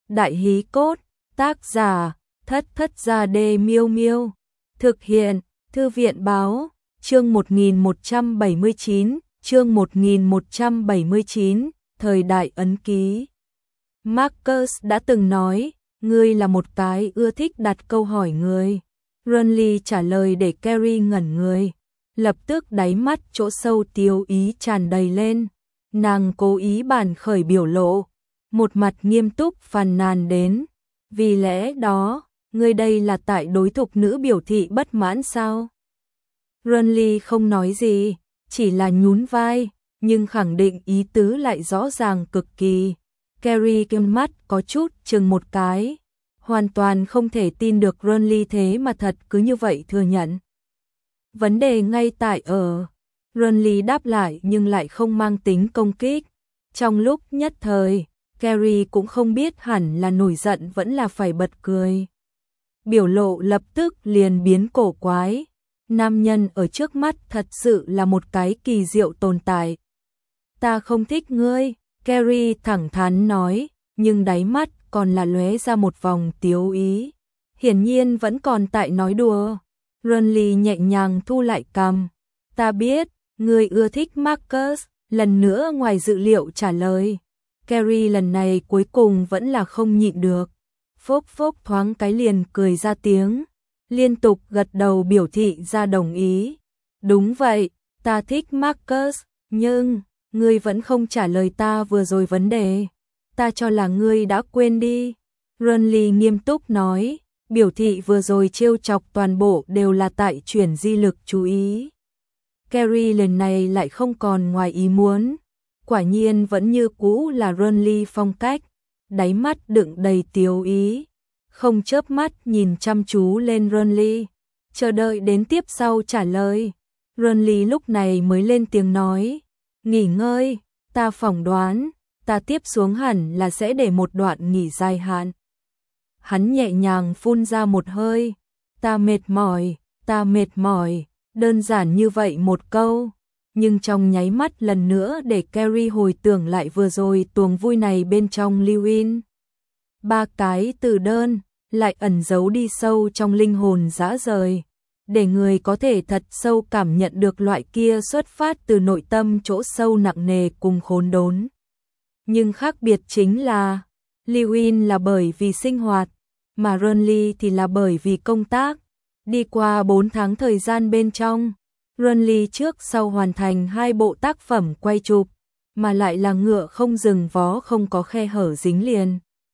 Đại hí cốt, tác giả, Thất Thất Gia Đê Miêu Miêu. Thực hiện, Thư viện báo, chương 1179, thời đại ấn ký. Marcus đã từng nói, ngươi là một cái ưa thích đặt câu hỏi người. Renly trả lời để Carrie ngẩn người. Lập tức đáy mắt chỗ sâu tiêu ý tràn đầy lên. Nàng cố ý bàn khởi biểu lộ. Một mặt nghiêm túc phàn nàn đến. Vì lẽ đó, ngươi đây là tại đối thục nữ biểu thị bất mãn sao? Renly không nói gì, chỉ là nhún vai, nhưng khẳng định ý tứ lại rõ ràng cực kỳ. Carrie kim mắt có chút chừng một cái. Hoàn toàn không thể tin được Renly thế mà thật cứ như vậy thừa nhận. Vấn đề ngay tại ở. Renly đáp lại nhưng lại không mang tính công kích. Trong lúc nhất thời, Carrie cũng không biết hẳn là nổi giận vẫn là phải bật cười. Biểu lộ lập tức liền biến cổ quái. Nam nhân ở trước mắt thật sự là một cái kỳ diệu tồn tại. Ta không thích ngươi, Carrie thẳng thắn nói, nhưng đáy mắt còn là lóe ra một vòng tiếu ý. Hiển nhiên vẫn còn tại nói đùa. Renly nhẹ nhàng thu lại cằm. Ta biết, ngươi ưa thích Marcus, lần nữa ngoài dự liệu trả lời. Carrie lần này cuối cùng vẫn là không nhịn được. Phốc phốc thoáng cái liền cười ra tiếng. Liên tục gật đầu biểu thị ra đồng ý. Đúng vậy, ta thích Marcus, nhưng ngươi vẫn không trả lời ta vừa rồi vấn đề. Ta cho là ngươi đã quên đi. Renly nghiêm túc nói, biểu thị vừa rồi trêu chọc toàn bộ đều là tại chuyển di lực chú ý. Carrie lần này lại không còn ngoài ý muốn. Quả nhiên vẫn như cũ là Renly phong cách, đáy mắt đựng đầy tiếu ý. Không chớp mắt nhìn chăm chú lên Renly, chờ đợi đến tiếp sau trả lời. Renly lúc này mới lên tiếng nói, nghỉ ngơi, ta phỏng đoán, ta tiếp xuống hẳn là sẽ để một đoạn nghỉ dài hạn. Hắn nhẹ nhàng phun ra một hơi, ta mệt mỏi, đơn giản như vậy một câu. Nhưng trong nháy mắt lần nữa để Carrie hồi tưởng lại vừa rồi tuồng vui này bên trong Lewin. Ba cái từ đơn lại ẩn giấu đi sâu trong linh hồn dã rời, để người có thể thật sâu cảm nhận được loại kia xuất phát từ nội tâm chỗ sâu nặng nề cùng khốn đốn. Nhưng khác biệt chính là, Lewin là bởi vì sinh hoạt, mà Renly thì là bởi vì công tác. Đi qua 4 tháng thời gian bên trong, Renly trước sau hoàn thành 2 bộ tác phẩm quay chụp, mà lại là ngựa không dừng vó không có khe hở dính liền.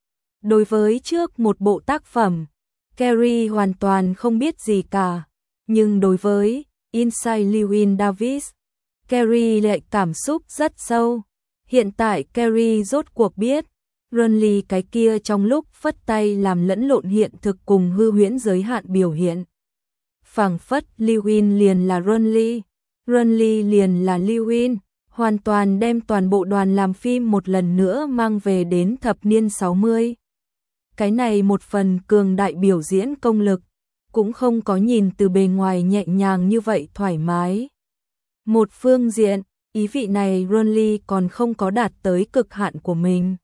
Đối với trước một bộ tác phẩm, Carrie hoàn toàn không biết gì cả, nhưng đối với Inside Llewyn Davis, Carrie lại cảm xúc rất sâu. Hiện tại Carrie rốt cuộc biết, Renly cái kia trong lúc phất tay làm lẫn lộn hiện thực cùng hư huyễn giới hạn biểu hiện. Phảng phất Llewyn liền là Renly, Renly liền là Llewyn, hoàn toàn đem toàn bộ đoàn làm phim một lần nữa mang về đến thập niên 60. Cái này một phần cường đại biểu diễn công lực, cũng không có nhìn từ bề ngoài nhẹ nhàng như vậy thoải mái. Một phương diện, ý vị này Renly còn không có đạt tới cực hạn của mình.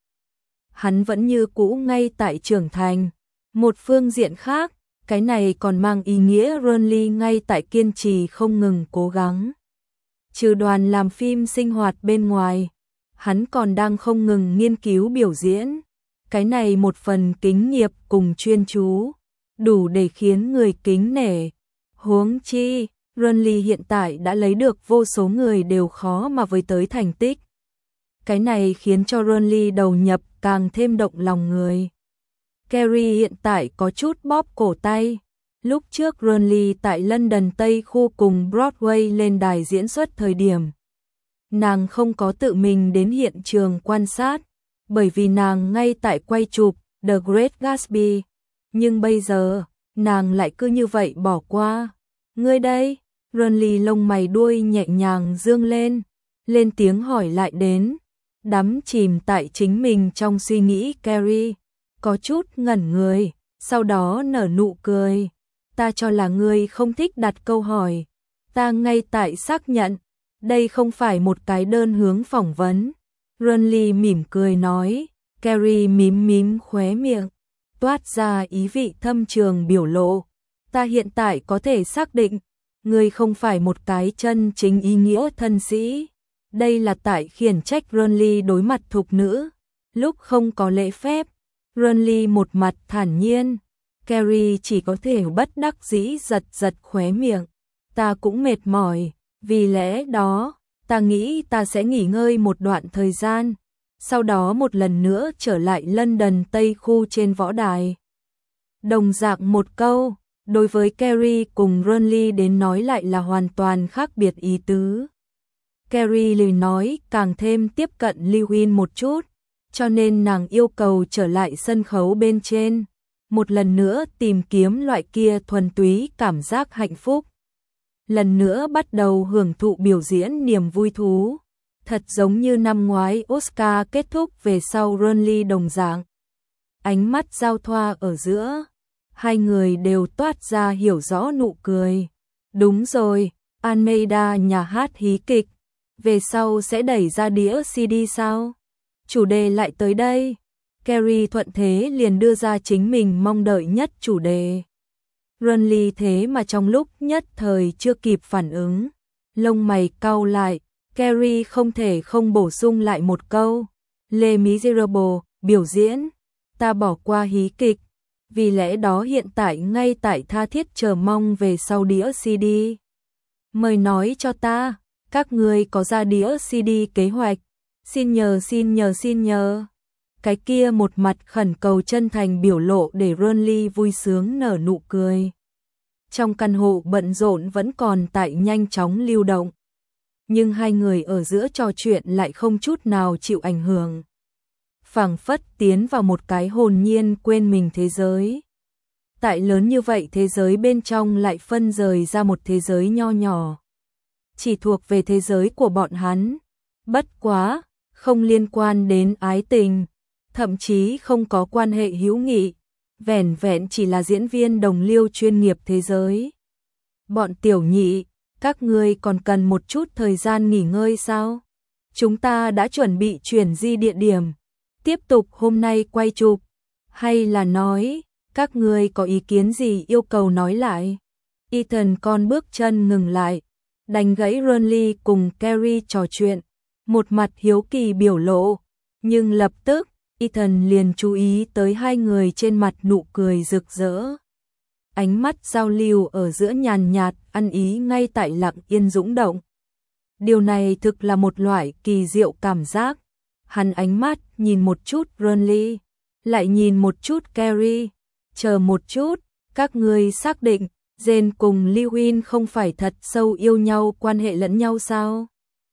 Hắn vẫn như cũ ngay tại trưởng thành. Một phương diện khác, cái này còn mang ý nghĩa Renly ngay tại kiên trì không ngừng cố gắng. Trừ đoàn làm phim sinh hoạt bên ngoài, hắn còn đang không ngừng nghiên cứu biểu diễn. Cái này một phần kính nghiệp cùng chuyên chú, đủ để khiến người kính nể. Huống chi, Renly hiện tại đã lấy được vô số người đều khó mà với tới thành tích. Cái này khiến cho Renly đầu nhập càng thêm động lòng người. Carrie hiện tại có chút bóp cổ tay. Lúc trước Renly tại London Tây khu cùng Broadway lên đài diễn xuất thời điểm, nàng không có tự mình đến hiện trường quan sát, bởi vì nàng ngay tại quay chụp The Great Gatsby. Nhưng bây giờ, nàng lại cứ như vậy bỏ qua. Ngươi đây? Renly lông mày đuôi nhẹ nhàng dương lên tiếng hỏi lại đến. Đắm chìm tại chính mình trong suy nghĩ Carrie có chút ngẩn người, sau đó nở nụ cười. Ta cho là ngươi không thích đặt câu hỏi. Ta ngay tại xác nhận, đây không phải một cái đơn hướng phỏng vấn. Renly mỉm cười nói, Carrie mím mím khóe miệng, toát ra ý vị thâm trường biểu lộ. Ta hiện tại có thể xác định, ngươi không phải một cái chân chính ý nghĩa thân sĩ. Đây là tại khiển trách Renly đối mặt thục nữ, lúc không có lễ phép. Renly một mặt thản nhiên, Carrie chỉ có thể bất đắc dĩ giật giật khóe miệng. Ta cũng mệt mỏi, vì lẽ đó, ta nghĩ ta sẽ nghỉ ngơi một đoạn thời gian, sau đó một lần nữa trở lại London Tây khu trên võ đài. Đồng dạng một câu, đối với Carrie cùng Renly đến nói lại là hoàn toàn khác biệt ý tứ. Carrie lời nói càng thêm tiếp cận Lewin một chút, cho nên nàng yêu cầu trở lại sân khấu bên trên, một lần nữa tìm kiếm loại kia thuần túy cảm giác hạnh phúc. Lần nữa bắt đầu hưởng thụ biểu diễn niềm vui thú, thật giống như năm ngoái Oscar kết thúc về sau Renly đồng dạng. Ánh mắt giao thoa ở giữa, hai người đều toát ra hiểu rõ nụ cười. Đúng rồi, Almeida nhà hát hí kịch, về sau sẽ đẩy ra đĩa CD sao? Chủ đề lại tới đây. Carrie thuận thế liền đưa ra chính mình mong đợi nhất chủ đề. Renly thế mà trong lúc nhất thời chưa kịp phản ứng, lông mày cau lại, Carrie không thể không bổ sung lại một câu. Les Miserables, biểu diễn, ta bỏ qua hí kịch, vì lẽ đó hiện tại ngay tại tha thiết chờ mong về sau đĩa CD. Mời nói cho ta, các ngươi có ra đĩa CD kế hoạch, xin nhờ. Cái kia một mặt khẩn cầu chân thành biểu lộ để Renly vui sướng nở nụ cười. Trong căn hộ bận rộn vẫn còn tại nhanh chóng lưu động, nhưng hai người ở giữa trò chuyện lại không chút nào chịu ảnh hưởng. Phảng phất tiến vào một cái hồn nhiên quên mình thế giới. Tại lớn như vậy thế giới bên trong lại phân rời ra một thế giới nho nhỏ, chỉ thuộc về thế giới của bọn hắn. Bất quá, không liên quan đến ái tình, thậm chí không có quan hệ hữu nghị, vẻn vẹn chỉ là diễn viên đồng liêu chuyên nghiệp thế giới. Bọn tiểu nhị, các ngươi còn cần một chút thời gian nghỉ ngơi sao? Chúng ta đã chuẩn bị chuyển di địa điểm, tiếp tục hôm nay quay chụp, hay là nói, các ngươi có ý kiến gì yêu cầu nói lại? Ethan con bước chân ngừng lại, đánh gãy Renly cùng Carrie trò chuyện, một mặt hiếu kỳ biểu lộ, nhưng lập tức, Ethan liền chú ý tới hai người trên mặt nụ cười rực rỡ. Ánh mắt giao lưu ở giữa nhàn nhạt, ăn ý ngay tại lặng yên dũng động. Điều này thực là một loại kỳ diệu cảm giác. Hắn ánh mắt nhìn một chút Renly, lại nhìn một chút Carrie. Chờ một chút, các ngươi xác định Jane cùng Lewin không phải thật sâu yêu nhau, quan hệ lẫn nhau sao?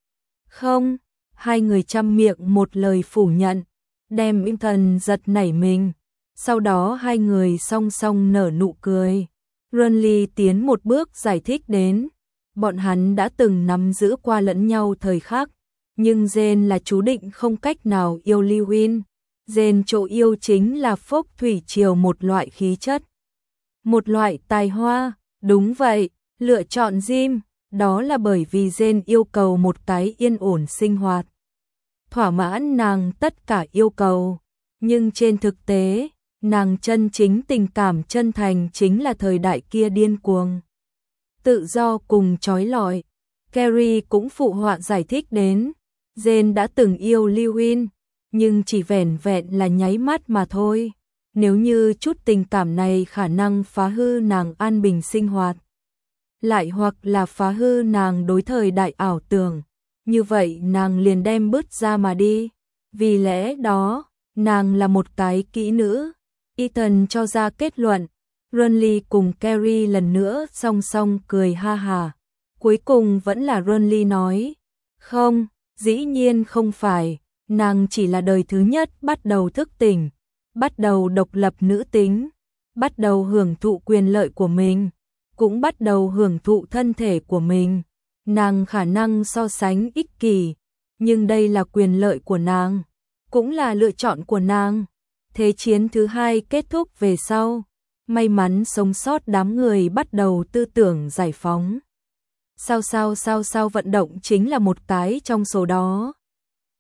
Không, hai người chăm miệng một lời phủ nhận, đem Ethan giật nảy mình. Sau đó hai người song song nở nụ cười. Renly tiến một bước giải thích đến, bọn hắn đã từng nắm giữ qua lẫn nhau thời khắc, nhưng Jane là chú định không cách nào yêu Lewin. Jane chỗ yêu chính là phốc thủy triều, một loại khí chất, một loại tài hoa. Đúng vậy, lựa chọn Jim, đó là bởi vì Jane yêu cầu một cái yên ổn sinh hoạt, thỏa mãn nàng tất cả yêu cầu. Nhưng trên thực tế, nàng chân chính tình cảm chân thành chính là thời đại kia điên cuồng, tự do cùng trói lọi. Carrie cũng phụ họa giải thích đến, Jane đã từng yêu Lewin, nhưng chỉ vẻn vẹn là nháy mắt mà thôi. Nếu như chút tình cảm này khả năng phá hư nàng an bình sinh hoạt, lại hoặc là phá hư nàng đối thời đại ảo tưởng, như vậy nàng liền đem bứt ra mà đi. Vì lẽ đó, nàng là một cái kỹ nữ. Ethan cho ra kết luận. Renly cùng Carrie lần nữa song song cười ha hà. Cuối cùng vẫn là Renly nói, không, dĩ nhiên không phải, nàng chỉ là đời thứ nhất bắt đầu thức tỉnh, bắt đầu độc lập nữ tính, bắt đầu hưởng thụ quyền lợi của mình, cũng bắt đầu hưởng thụ thân thể của mình. Nàng khả năng so sánh ích kỷ, nhưng đây là quyền lợi của nàng, cũng là lựa chọn của nàng. Thế chiến thứ hai kết thúc về sau, may mắn sống sót đám người bắt đầu tư tưởng giải phóng. Sao vận động chính là một cái trong số đó.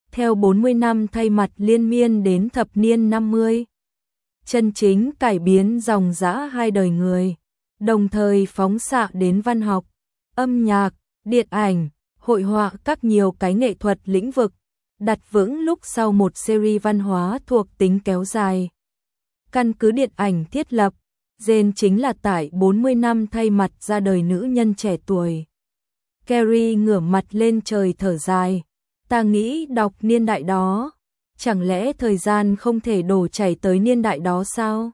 theo 40 năm thay mặt liên miên đến thập niên 50. Chân chính cải biến dòng dã hai đời người, đồng thời phóng xạ đến văn học, âm nhạc, điện ảnh, hội họa các nhiều cái nghệ thuật lĩnh vực, đặt vững lúc sau một series văn hóa thuộc tính kéo dài. Căn cứ điện ảnh thiết lập, Jane chính là tại 40 năm thay mặt ra đời nữ nhân trẻ tuổi. Carrie ngửa mặt lên trời thở dài, ta nghĩ đọc niên đại đó, chẳng lẽ thời gian không thể đổ chảy tới niên đại đó sao?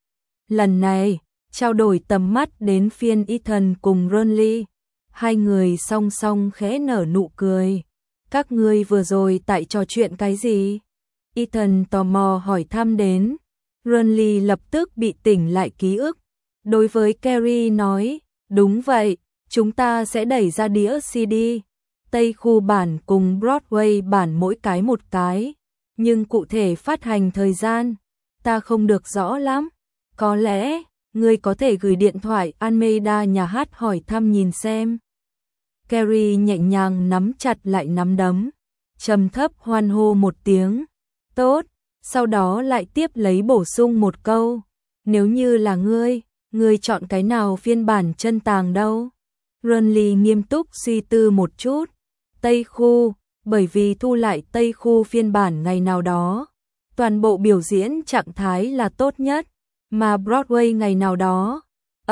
Lần này, trao đổi tầm mắt đến phiên Ethan cùng Ronly, hai người song song khẽ nở nụ cười. Các ngươi vừa rồi tại trò chuyện cái gì? Ethan tò mò hỏi thăm đến. Ronly lập tức bị tỉnh lại ký ức. Đối với Carrie nói, đúng vậy, chúng ta sẽ đẩy ra đĩa CD, Tây khu bản cùng Broadway bản mỗi cái một cái. Nhưng cụ thể phát hành thời gian, ta không được rõ lắm. Có lẽ, ngươi có thể gửi điện thoại Almeida nhà hát hỏi thăm nhìn xem. Carrie nhẹ nhàng nắm chặt lại nắm đấm, trầm thấp hoan hô một tiếng. Tốt, sau đó lại tiếp lấy bổ sung một câu. Nếu như là ngươi chọn cái nào phiên bản chân tàng đâu? Ronly nghiêm túc suy tư một chút. Tây khu, bởi vì thu lại Tây khu phiên bản ngày nào đó, toàn bộ biểu diễn trạng thái là tốt nhất, mà Broadway ngày nào đó,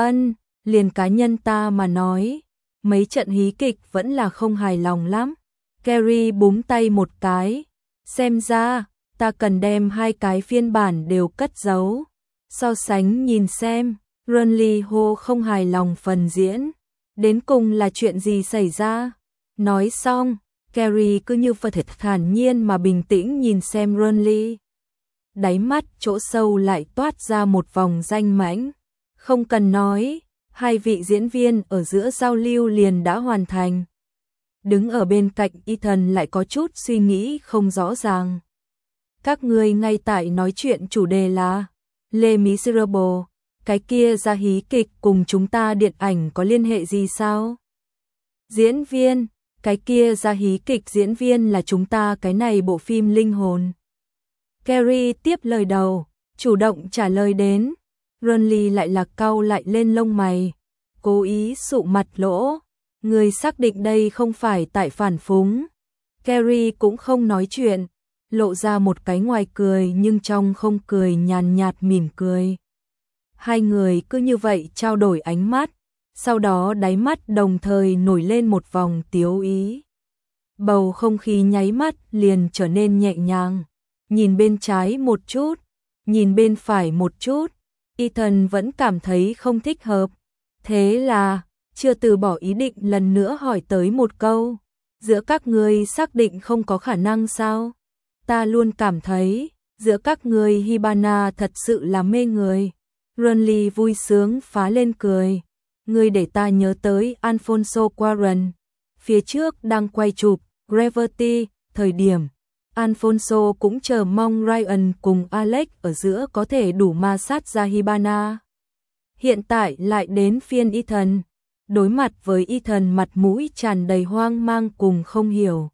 liền cá nhân ta mà nói, mấy trận hí kịch vẫn là không hài lòng lắm. Carrie búng tay một cái, xem ra, ta cần đem hai cái phiên bản đều cất giấu, so sánh nhìn xem. Ronly hô không hài lòng phần diễn, đến cùng là chuyện gì xảy ra? Nói xong, Carrie cứ như Phật thản nhiên mà bình tĩnh nhìn xem Ronly. Đáy mắt chỗ sâu lại toát ra một vòng danh mãnh. Không cần nói, hai vị diễn viên ở giữa giao lưu liền đã hoàn thành. Đứng ở bên cạnh Ethan lại có chút suy nghĩ không rõ ràng. Các ngươi ngay tại nói chuyện chủ đề là Les Miserables, cái kia ra hí kịch cùng chúng ta điện ảnh có liên hệ gì sao? Diễn viên, cái kia ra hí kịch diễn viên là chúng ta cái này bộ phim linh hồn. Carrie tiếp lời đầu, chủ động trả lời đến. Ronly lại là cau lại lên lông mày, cố ý sụ mặt lỗ. Người xác định đây không phải tại phản phúng. Carrie cũng không nói chuyện, lộ ra một cái ngoài cười nhưng trong không cười nhàn nhạt mỉm cười. Hai người cứ như vậy trao đổi ánh mắt, sau đó đáy mắt đồng thời nổi lên một vòng tiếu ý. Bầu không khí nháy mắt liền trở nên nhẹ nhàng. Nhìn bên trái một chút, nhìn bên phải một chút, Ethan vẫn cảm thấy không thích hợp. Thế là, chưa từ bỏ ý định lần nữa hỏi tới một câu. Giữa các ngươi xác định không có khả năng sao? Ta luôn cảm thấy, giữa các ngươi Hibana thật sự là mê người. Ronly vui sướng phá lên cười. Ngươi để ta nhớ tới Alfonso Cuarón. Phía trước đang quay chụp Gravity, thời điểm Alfonso cũng chờ mong Ryan cùng Alex ở giữa có thể đủ ma sát ra Hibana. Hiện tại lại đến phiên Ethan. Đối mặt với Ethan mặt mũi tràn đầy hoang mang cùng không hiểu.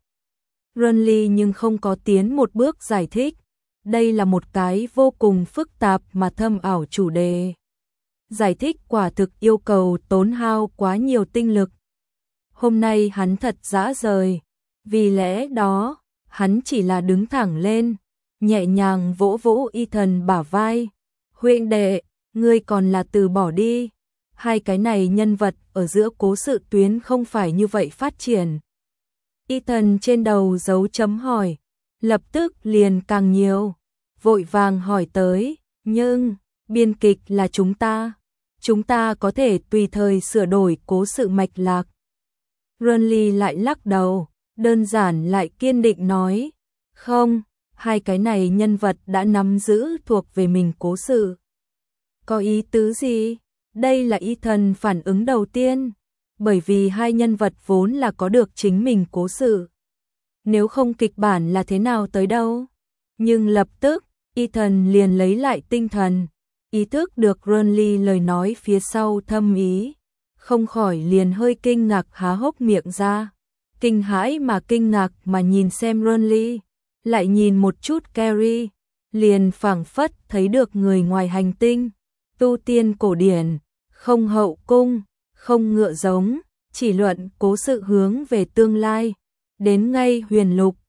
Ronly nhưng không có tiến một bước giải thích. Đây là một cái vô cùng phức tạp mà thâm ảo chủ đề. Giải thích quả thực yêu cầu tốn hao quá nhiều tinh lực. Hôm nay hắn thật dã rời. Vì lẽ đó, hắn chỉ là đứng thẳng lên, nhẹ nhàng vỗ vỗ Ethan bả vai. Huynh đệ, ngươi còn là từ bỏ đi. Hai cái này nhân vật ở giữa cố sự tuyến không phải như vậy phát triển. Ethan trên đầu dấu chấm hỏi, lập tức liền càng nhiều, vội vàng hỏi tới, nhưng, biên kịch là chúng ta có thể tùy thời sửa đổi cố sự mạch lạc. Ronly lại lắc đầu, đơn giản lại kiên định nói, không, hai cái này nhân vật đã nắm giữ thuộc về mình cố sự. Có ý tứ gì? Đây là Ethan phản ứng đầu tiên, bởi vì hai nhân vật vốn là có được chính mình cố sự. Nếu không kịch bản là thế nào tới đâu? Nhưng lập tức, Ethan liền lấy lại tinh thần, ý thức được Ronly lời nói phía sau thâm ý, không khỏi liền hơi kinh ngạc há hốc miệng ra. Kinh hãi mà kinh ngạc mà nhìn xem Ronly. lại nhìn một chút Carrie, liền phảng phất thấy được người ngoài hành tinh, tu tiên cổ điển, không hậu cung, không ngựa giống, chỉ luận cố sự hướng về tương lai, đến ngay huyền lục,